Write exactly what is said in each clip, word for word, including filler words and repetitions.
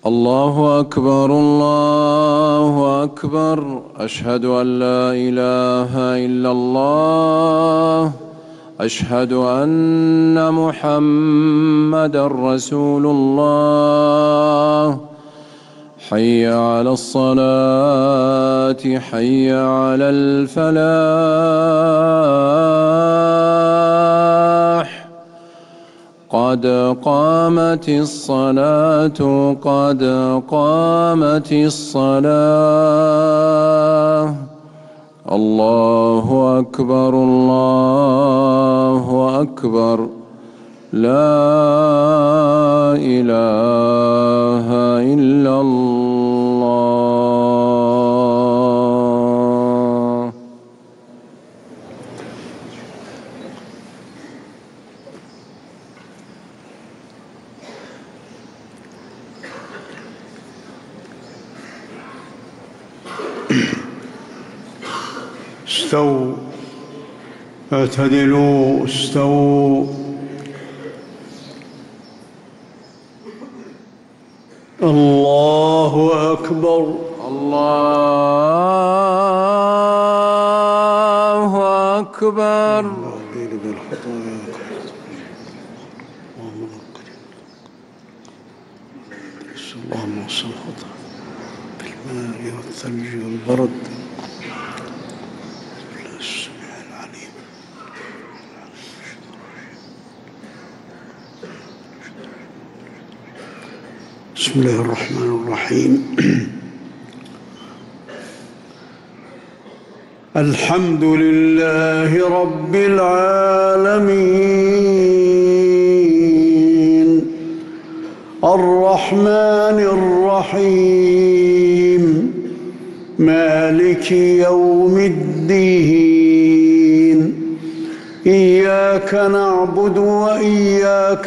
الله أكبر الله أكبر. أشهد أن لا إله إلا الله. أشهد أن محمدًا رسول الله. حي على الصلاة حي على الفلاح. قد قامت الصلاة قد قامت الصلاة. الله أكبر الله أكبر. لا إله إلا الله. استووا اعتدلوا استووا. الله أكبر الله أكبر. اللهم وصل الخطأ بالماء والثلج والبرد. بسم الله الرحمن الرحيم. الحمد لله رب العالمين الرحمن الرحيم مالك يوم الدين. إياك نعبد وإياك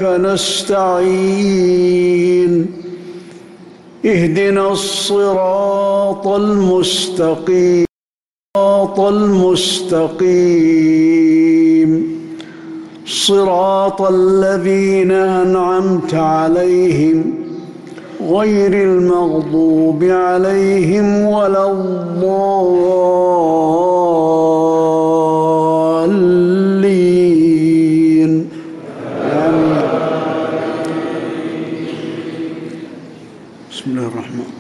نستعين. اهدنا الصراط المستقيم صراط المستقيم صراط الذين أنعمت عليهم غير المغضوب عليهم ولا الضالين. بسم الله الرحمن الرحيم.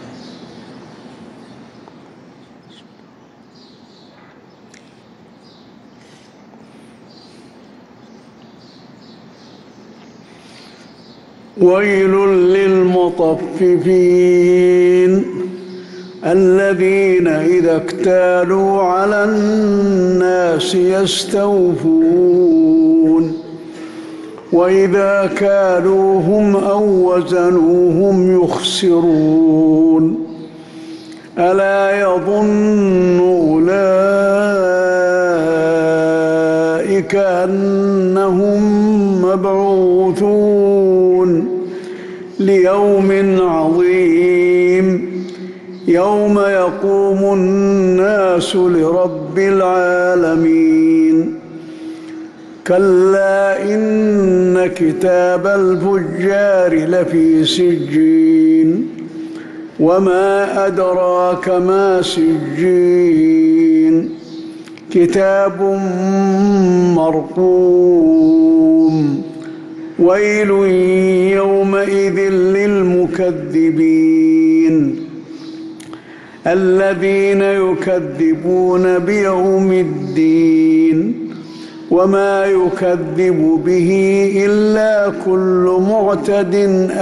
ويل للمطففين الذين إذا اكتالوا على الناس يستوفون وإذا كالوهم أو وزنوهم يخسرون. ألا يظن أولئك أنهم مبعوثون ليوم عظيم يوم يقوم الناس لرب العالمين. كلا إن كتاب الفجار لفي سجين وما أدراك ما سجين. كتاب مرقوم. ويل يومئذ للمكذبين الذين يكذبون بيوم الدين وما يكذب به إلا كل معتد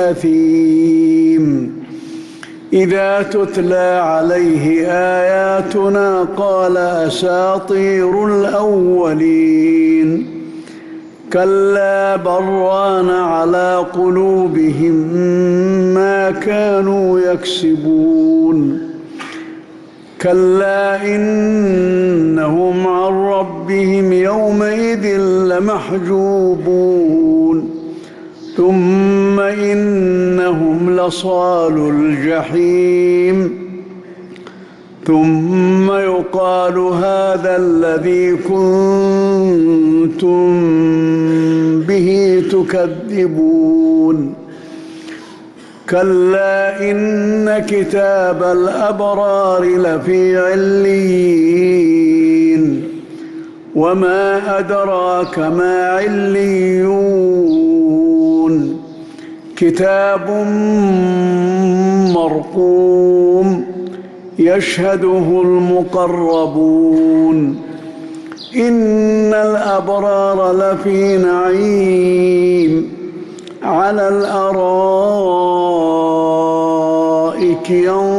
أثيم. إذا تتلى عليه آياتنا قال أساطير الأولين. كلا بران على قلوبهم ما كانوا يكسبون. كلا إنهم عن ربهم يومئذ لمحجوبون. ثم إنهم لصالو الجحيم. ثم يقال هذا الذي كنتم به تكذبون. كلا إن كتاب الأبرار لفي عليين وما أدراك ما عليون كتاب مرقوم يشهده المقربون إن الأبرار لفي نعيم على الأرائك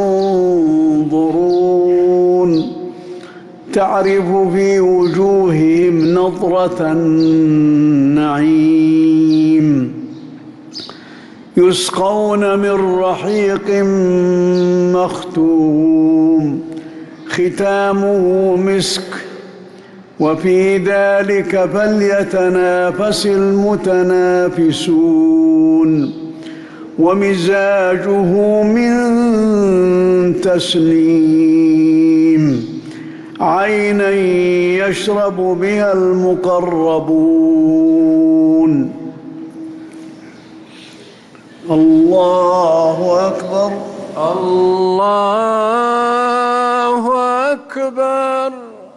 ينظرون تعرف في وجوههم نضرة النعيم يسقون من رحيق مختوم ختامه مسك وفي ذلك فليتنافس المتنافسون ومزاجه من تسنيم عينا يشرب بها المقربون الله أكبر الله أكبر.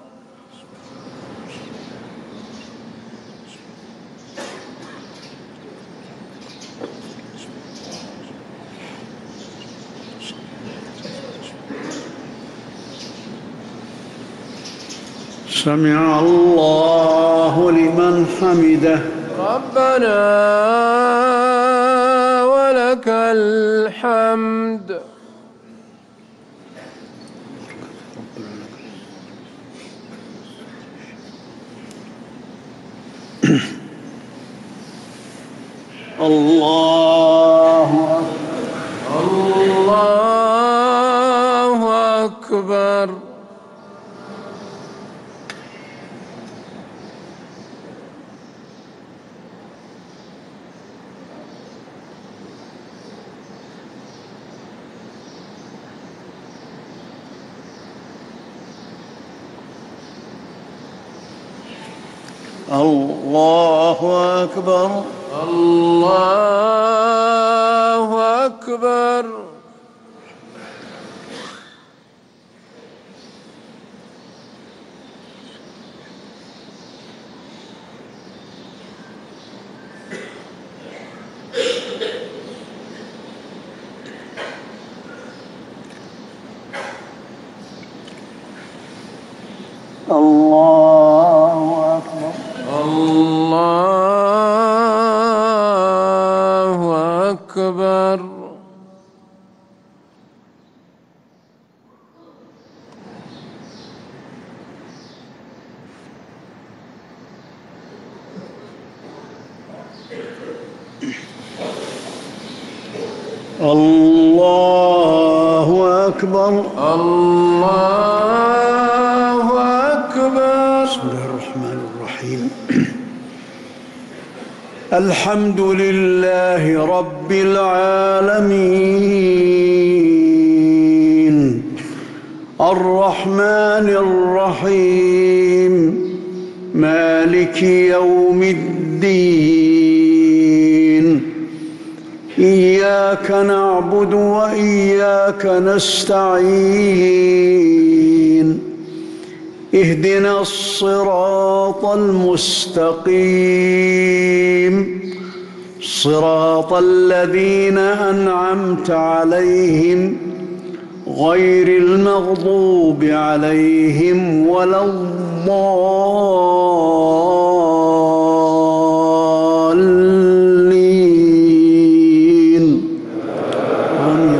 سمع الله لمن حمده ربنا ولك الحمد. الله الله أكبر. الله أكبر الله أكبر. الله أكبر الله أكبر. الله أكبر الله أكبر. بسم الله الرحمن الرحيم الحمد لله رب العالمين الرحمن الرحيم مالك يوم الدين إياك نعبد وإياك نستعين اهدنا الصراط المستقيم صراط الذين أنعمت عليهم غير المغضوب عليهم ولا الضالين آمين.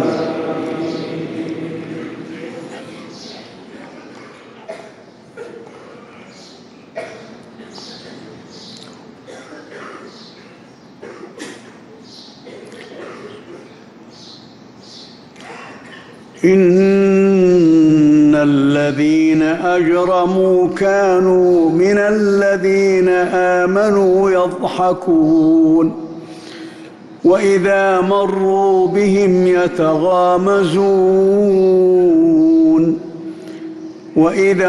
إن الذين أجرموا كانوا من الذين آمنوا يضحكون وإذا مروا بهم يتغامزون وإذا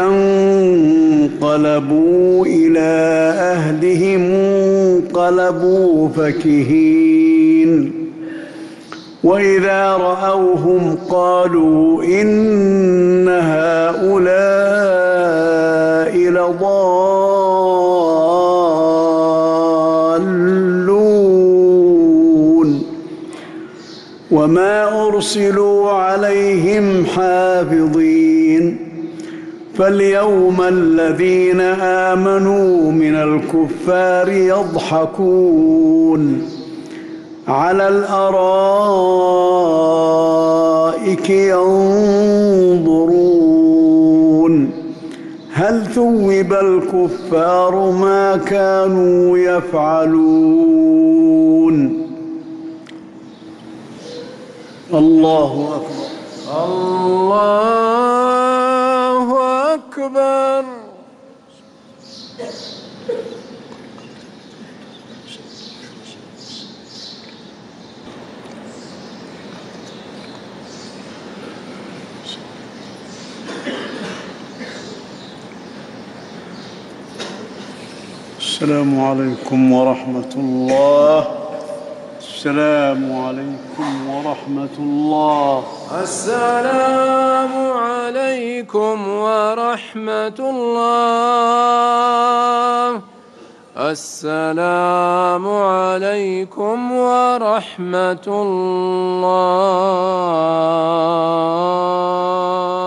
انقلبوا إلى أهلهم انقلبوا فكهين وإذا رأوهم قالوا إن هؤلاء لضالون وما أرسلوا عليهم حافظين فاليوم الذين آمنوا من الكفار يضحكون على الأرائك ينظرون هل ثوب الكفار ما كانوا يفعلون الله أكبر الله أكبر. السلام عليكم ورحمة الله. السلام عليكم ورحمة الله. السلام عليكم ورحمة الله. السلام عليكم ورحمة الله.